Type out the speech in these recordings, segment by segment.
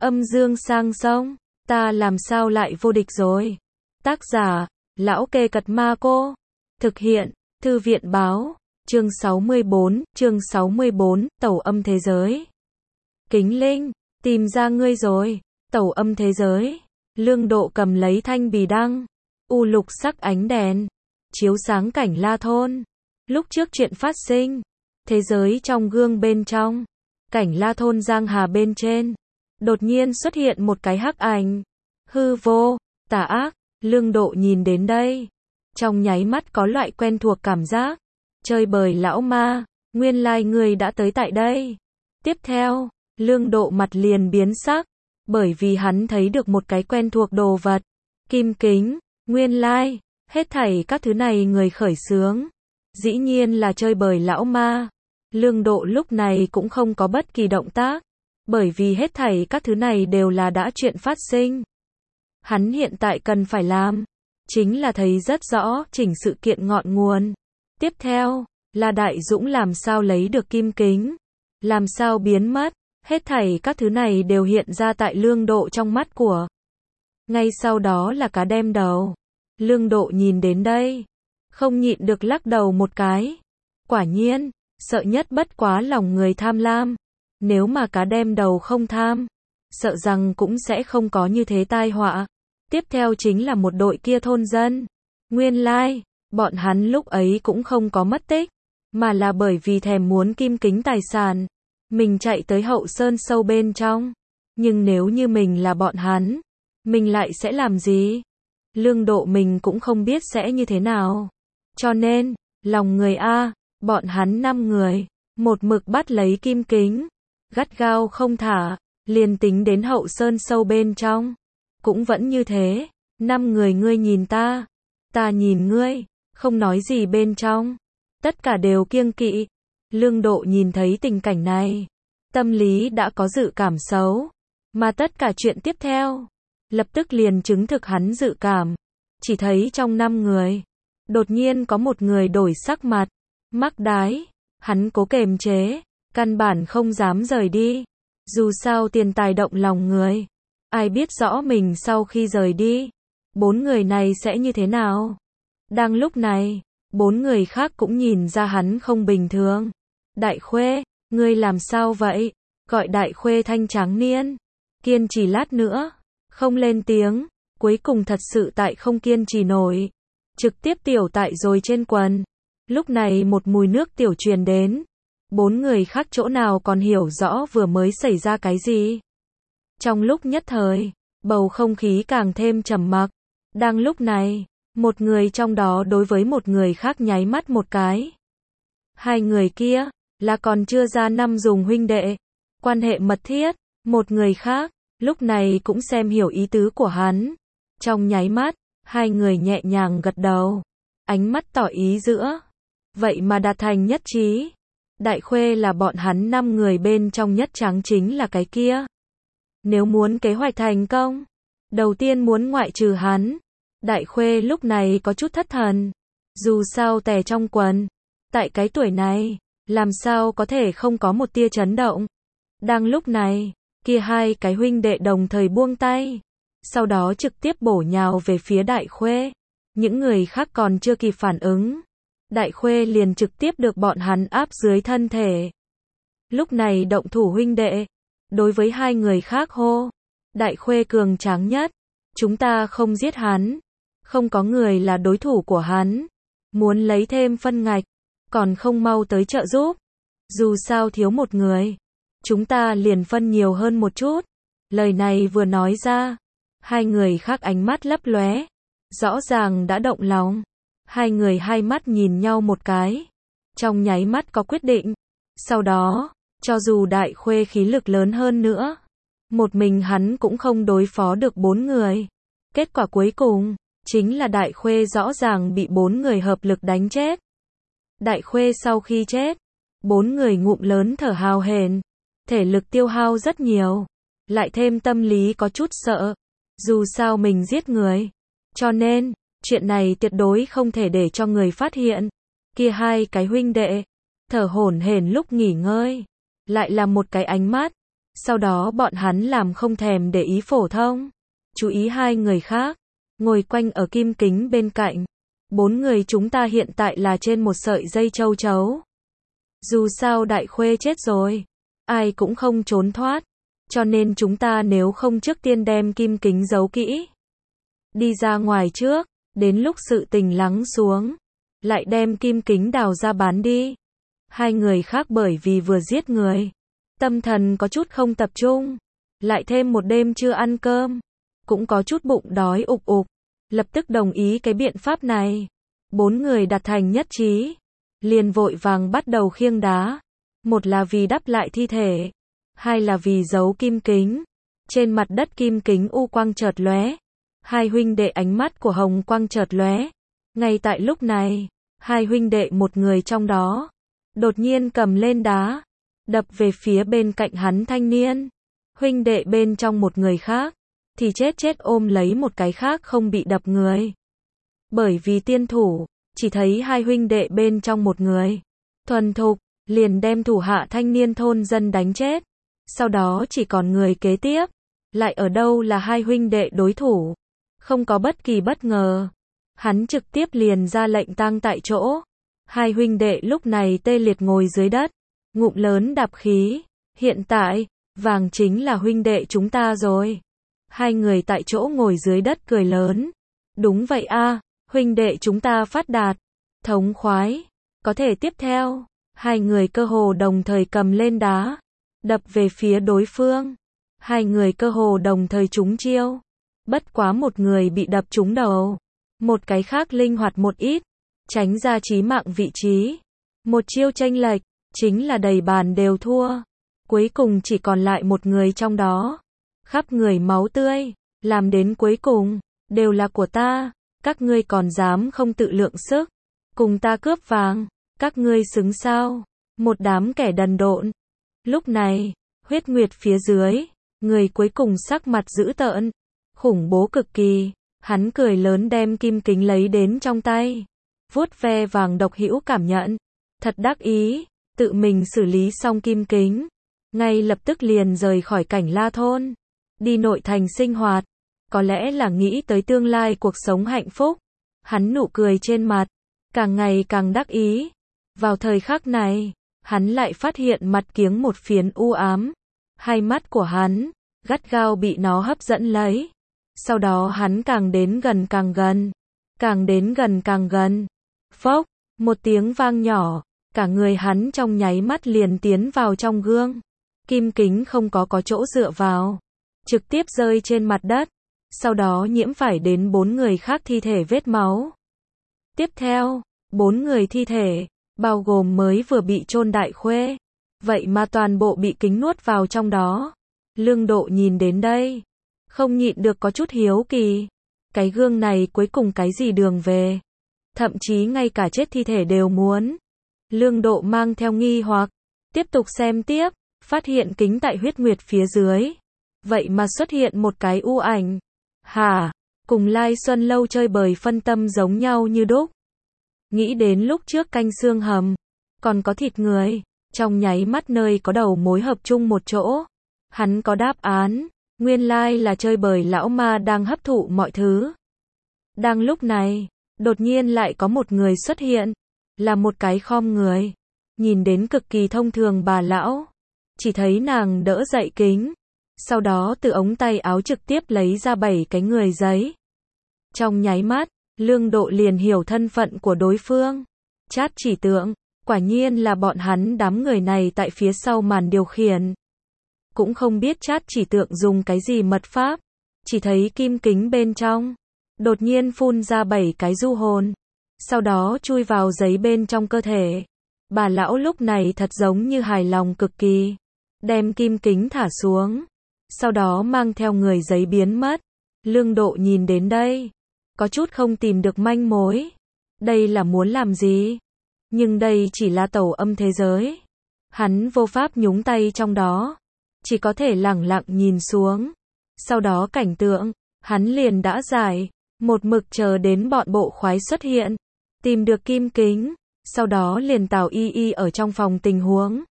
Âm dương sang sông, ta làm sao lại vô địch rồi. Tác giả, Lão Kê Cật Ma Cô. Thực hiện, Thư viện báo. Chương 64, Tẩu âm thế giới. Kính Linh, tìm ra ngươi rồi. Tẩu âm thế giới. Lương Độ cầm lấy thanh bì đăng. U lục sắc ánh đèn, chiếu sáng cảnh La thôn. Lúc trước chuyện phát sinh, thế giới trong gương bên trong, cảnh La thôn giang hà bên trên, đột nhiên xuất hiện một cái hắc ảnh. Hư vô, tà ác. Lương Độ nhìn đến đây, trong nháy mắt có loại quen thuộc cảm giác. Chơi bời lão ma, nguyên lai ngươi đã tới tại đây. Tiếp theo, Lương Độ mặt liền biến sắc, bởi vì hắn thấy được một cái quen thuộc đồ vật. Kim kính, nguyên lai, hết thảy các thứ này người khởi xướng, dĩ nhiên là chơi bời lão ma. Lương Độ lúc này cũng không có bất kỳ động tác, bởi vì hết thảy các thứ này đều là đã chuyện phát sinh. Hắn hiện tại cần phải làm, chính là thấy rất rõ chỉnh sự kiện ngọn nguồn. Tiếp theo, là Đại Dũng làm sao lấy được kim kính, làm sao biến mất, hết thảy các thứ này đều hiện ra tại Lương Độ trong mắt của. Ngay sau đó là cá đem đầu. Lương Độ nhìn đến đây, không nhịn được lắc đầu một cái. Quả nhiên, sợ nhất bất quá lòng người tham lam. Nếu mà cá đem đầu không tham, sợ rằng cũng sẽ không có như thế tai họa. Tiếp theo chính là một đội kia thôn dân. Nguyên lai, bọn hắn lúc ấy cũng không có mất tích, mà là bởi vì thèm muốn kim kính tài sản, mình chạy tới hậu sơn sâu bên trong. Nhưng nếu như mình là bọn hắn, mình lại sẽ làm gì? Lương Độ mình cũng không biết sẽ như thế nào. Cho nên, lòng người a, bọn hắn 5 người, một mực bắt lấy kim kính, gắt gao không thả, liền tính đến hậu sơn sâu bên trong, cũng vẫn như thế. 5 người ngươi nhìn ta nhìn ngươi, không nói gì bên trong, tất cả đều kiêng kỵ. Lương Độ nhìn thấy tình cảnh này, tâm lý đã có dự cảm xấu, mà tất cả chuyện tiếp theo, lập tức liền chứng thực hắn dự cảm. Chỉ thấy trong 5 người, đột nhiên có một người đổi sắc mặt, mắc đái, hắn cố kềm chế, căn bản không dám rời đi. Dù sao tiền tài động lòng người, ai biết rõ mình sau khi rời đi, 4 người này sẽ như thế nào. Đang lúc này, 4 người khác cũng nhìn ra hắn không bình thường. Đại Khuê, ngươi làm sao vậy? Gọi Đại Khuê thanh tráng niên, kiên trì lát nữa, không lên tiếng, cuối cùng thật sự tại không kiên trì nổi, trực tiếp tiểu tại rồi trên quần. Lúc này một mùi nước tiểu truyền đến, 4 người khác chỗ nào còn hiểu rõ vừa mới xảy ra cái gì. Trong lúc nhất thời, bầu không khí càng thêm trầm mặc. Đang lúc này, một người trong đó đối với một người khác nháy mắt một cái. Hai người kia, là còn chưa ra năm dùng huynh đệ, quan hệ mật thiết. Một người khác, lúc này cũng xem hiểu ý tứ của hắn. Trong nháy mắt, hai người nhẹ nhàng gật đầu, ánh mắt tỏ ý giữa. Vậy mà đạt thành nhất trí. Đại Khuê là bọn hắn 5 người bên trong nhất trắng chính là cái kia. Nếu muốn kế hoạch thành công, đầu tiên muốn ngoại trừ hắn. Đại Khuê lúc này có chút thất thần. Dù sao tè trong quần, tại cái tuổi này, làm sao có thể không có một tia chấn động. Đang lúc này, kia hai cái huynh đệ đồng thời buông tay, sau đó trực tiếp bổ nhào về phía Đại Khuê. Những người khác còn chưa kịp phản ứng, Đại Khuê liền trực tiếp được bọn hắn áp dưới thân thể. Lúc này động thủ huynh đệ, đối với hai người khác hô. Đại Khuê cường tráng nhất, chúng ta không giết hắn, không có người là đối thủ của hắn. Muốn lấy thêm phân ngạch, còn không mau tới trợ giúp. Dù sao thiếu một người, chúng ta liền phân nhiều hơn một chút. Lời này vừa nói ra, hai người khác ánh mắt lấp lóe, rõ ràng đã động lòng. Hai người hai mắt nhìn nhau một cái, trong nháy mắt có quyết định. Sau đó, cho dù Đại Khuê khí lực lớn hơn nữa, một mình hắn cũng không đối phó được 4 người. Kết quả cuối cùng, chính là Đại Khuê rõ ràng bị 4 người hợp lực đánh chết. Đại Khuê sau khi chết, 4 người ngụm lớn thở hào hển, thể lực tiêu hao rất nhiều, lại thêm tâm lý có chút sợ. Dù sao mình giết người, cho nên, chuyện này tuyệt đối không thể để cho người phát hiện. Kia hai cái huynh đệ, thở hổn hển lúc nghỉ ngơi, lại là một cái ánh mắt, Sau đó bọn hắn làm không thèm để ý phổ thông, chú ý hai người khác, ngồi quanh ở kim kính bên cạnh. 4 người chúng ta hiện tại là trên một sợi dây châu chấu. Dù sao Đại Khuê chết rồi, ai cũng không trốn thoát, cho nên chúng ta nếu không trước tiên đem kim kính giấu kỹ, đi ra ngoài trước, đến lúc sự tình lắng xuống, lại đem kim kính đào ra bán đi. Hai người khác bởi vì vừa giết người, tâm thần có chút không tập trung, lại thêm một đêm chưa ăn cơm, cũng có chút bụng đói ục ục, lập tức đồng ý cái biện pháp này. 4 người đạt thành nhất trí, liền vội vàng bắt đầu khiêng đá, một là vì đắp lại thi thể, hai là vì giấu kim kính. Trên mặt đất kim kính u quang chợt lóe, hai huynh đệ ánh mắt của hồng quang chợt lóe. Ngay tại lúc này, hai huynh đệ một người trong đó đột nhiên cầm lên đá, đập về phía bên cạnh hắn thanh niên. Huynh đệ bên trong một người khác thì chết ôm lấy một cái khác không bị đập người. Bởi vì tiên thủ, chỉ thấy hai huynh đệ bên trong một người thuần thục, liền đem thủ hạ thanh niên thôn dân đánh chết. Sau đó chỉ còn người kế tiếp, lại ở đâu là hai huynh đệ đối thủ. Không có bất kỳ bất ngờ, hắn trực tiếp liền ra lệnh tang tại chỗ. Hai huynh đệ lúc này tê liệt ngồi dưới đất, ngụm lớn đạp khí. Hiện tại, vàng chính là huynh đệ chúng ta rồi. Hai người tại chỗ ngồi dưới đất cười lớn. Đúng vậy a, huynh đệ chúng ta phát đạt, thống khoái. Có thể tiếp theo, hai người cơ hồ đồng thời cầm lên đá, đập về phía đối phương. Hai người cơ hồ đồng thời trúng chiêu. Bất quá một người bị đập trúng đầu, một cái khác linh hoạt một ít, tránh ra chí mạng vị trí. Một chiêu chênh lệch, chính là đầy bàn đều thua. Cuối cùng chỉ còn lại một người trong đó, khắp người máu tươi, làm đến cuối cùng, đều là của ta, các ngươi còn dám không tự lượng sức, cùng ta cướp vàng, các ngươi xứng sao? Một đám kẻ đần độn. Lúc này, Huyết Nguyệt phía dưới, người cuối cùng sắc mặt dữ tợn, khủng bố cực kỳ, hắn cười lớn đem kim kính lấy đến trong tay, vuốt ve vàng độc hữu cảm nhận, thật đắc ý, tự mình xử lý xong kim kính, ngay lập tức liền rời khỏi Cảnh La thôn, đi nội thành sinh hoạt, có lẽ là nghĩ tới tương lai cuộc sống hạnh phúc, hắn nụ cười trên mặt, càng ngày càng đắc ý. Vào thời khắc này, hắn lại phát hiện mặt kiếng một phiến u ám, hai mắt của hắn, gắt gao bị nó hấp dẫn lấy. Sau đó hắn càng đến gần càng gần, càng đến gần càng gần. Phốc, một tiếng vang nhỏ, cả người hắn trong nháy mắt liền tiến vào trong gương. Kim kính không có chỗ dựa vào, trực tiếp rơi trên mặt đất, sau đó nhiễm phải đến 4 người khác thi thể vết máu. Tiếp theo, 4 người thi thể, bao gồm mới vừa bị chôn Đại Khuê, vậy mà toàn bộ bị kính nuốt vào trong đó. Lương Độ nhìn đến đây, không nhịn được có chút hiếu kỳ. Cái gương này cuối cùng cái gì đường về? Thậm chí ngay cả chết thi thể đều muốn. Lương Độ mang theo nghi hoặc, tiếp tục xem tiếp, phát hiện kính tại Huyết Nguyệt phía dưới. Vậy mà xuất hiện một cái u ảnh. Hả? Cùng Lai Xuân Lâu chơi bời phân tâm giống nhau như đúc. Nghĩ đến lúc trước canh xương hầm, còn có thịt người, trong nháy mắt nơi có đầu mối hợp chung một chỗ. Hắn có đáp án, nguyên lai là chơi bời lão ma đang hấp thụ mọi thứ. Đang lúc này, đột nhiên lại có một người xuất hiện, là một cái khom người, nhìn đến cực kỳ thông thường bà lão. Chỉ thấy nàng đỡ dậy kính, sau đó từ ống tay áo trực tiếp lấy ra 7 cái người giấy. Trong nháy mắt, Lương Độ liền hiểu thân phận của đối phương. Trát Chỉ Tượng, quả nhiên là bọn hắn đám người này tại phía sau màn điều khiển. Cũng không biết Trát Chỉ Tượng dùng cái gì mật pháp, chỉ thấy kim kính bên trong đột nhiên phun ra 7 cái du hồn, sau đó chui vào giấy bên trong cơ thể. Bà lão lúc này thật giống như hài lòng cực kỳ, đem kim kính thả xuống, sau đó mang theo người giấy biến mất. Lương Độ nhìn đến đây, có chút không tìm được manh mối. Đây là muốn làm gì? Nhưng đây chỉ là tẩu âm thế giới. Hắn vô pháp nhúng tay trong đó, chỉ có thể lẳng lặng nhìn xuống. Sau đó cảnh tượng, hắn liền đã giải, một mực chờ đến bọn bộ khoái xuất hiện, tìm được kim kính, sau đó liền tào y y ở trong phòng tình huống.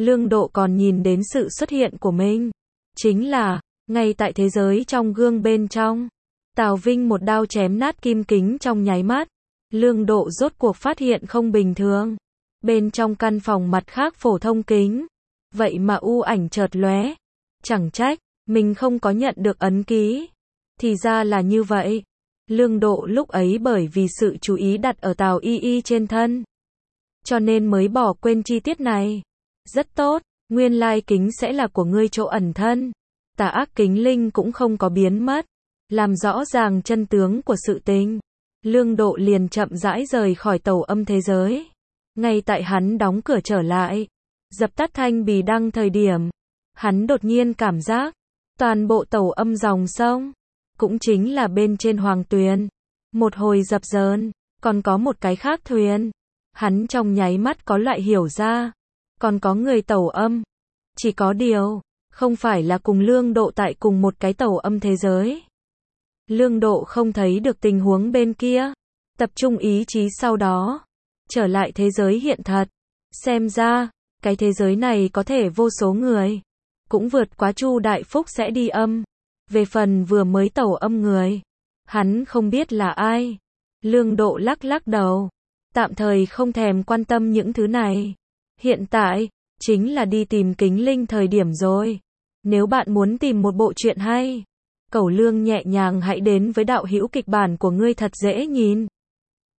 Lương Độ còn nhìn đến sự xuất hiện của mình. Chính là, ngay tại thế giới trong gương bên trong. Tào Vinh một đao chém nát kim kính trong nháy mắt. Lương Độ rốt cuộc phát hiện không bình thường. Bên trong căn phòng mặt khác phổ thông kính. Vậy mà u ảnh chợt lóe. Chẳng trách, mình không có nhận được ấn ký. Thì ra là như vậy. Lương Độ lúc ấy bởi vì sự chú ý đặt ở Tào Y Y trên thân. Cho nên mới bỏ quên chi tiết này. Rất tốt, nguyên lai kính sẽ là của ngươi chỗ ẩn thân. Tà ác kính linh cũng không có biến mất. Làm rõ ràng chân tướng của sự tình. Lương Độ liền chậm rãi rời khỏi tẩu âm thế giới. Ngay tại hắn đóng cửa trở lại, dập tắt thanh bì đăng thời điểm, hắn đột nhiên cảm giác, toàn bộ tẩu âm dòng sông, cũng chính là bên trên Hoàng Tuyền, một hồi dập dờn, còn có một cái khác thuyền. Hắn trong nháy mắt có loại hiểu ra, còn có người tẩu âm. Chỉ có điều, không phải là cùng Lương Độ tại cùng một cái tẩu âm thế giới. Lương Độ không thấy được tình huống bên kia, tập trung ý chí sau đó, trở lại thế giới hiện thật. Xem ra, cái thế giới này có thể vô số người, cũng vượt quá Chu Đại Phúc sẽ đi âm. Về phần vừa mới tẩu âm người, hắn không biết là ai. Lương Độ lắc lắc đầu, tạm thời không thèm quan tâm những thứ này. Hiện tại, chính là đi tìm kính linh thời điểm rồi. Nếu bạn muốn tìm một bộ truyện hay, Cẩu Lương nhẹ nhàng hãy đến với đạo hữu kịch bản của ngươi thật dễ nhìn.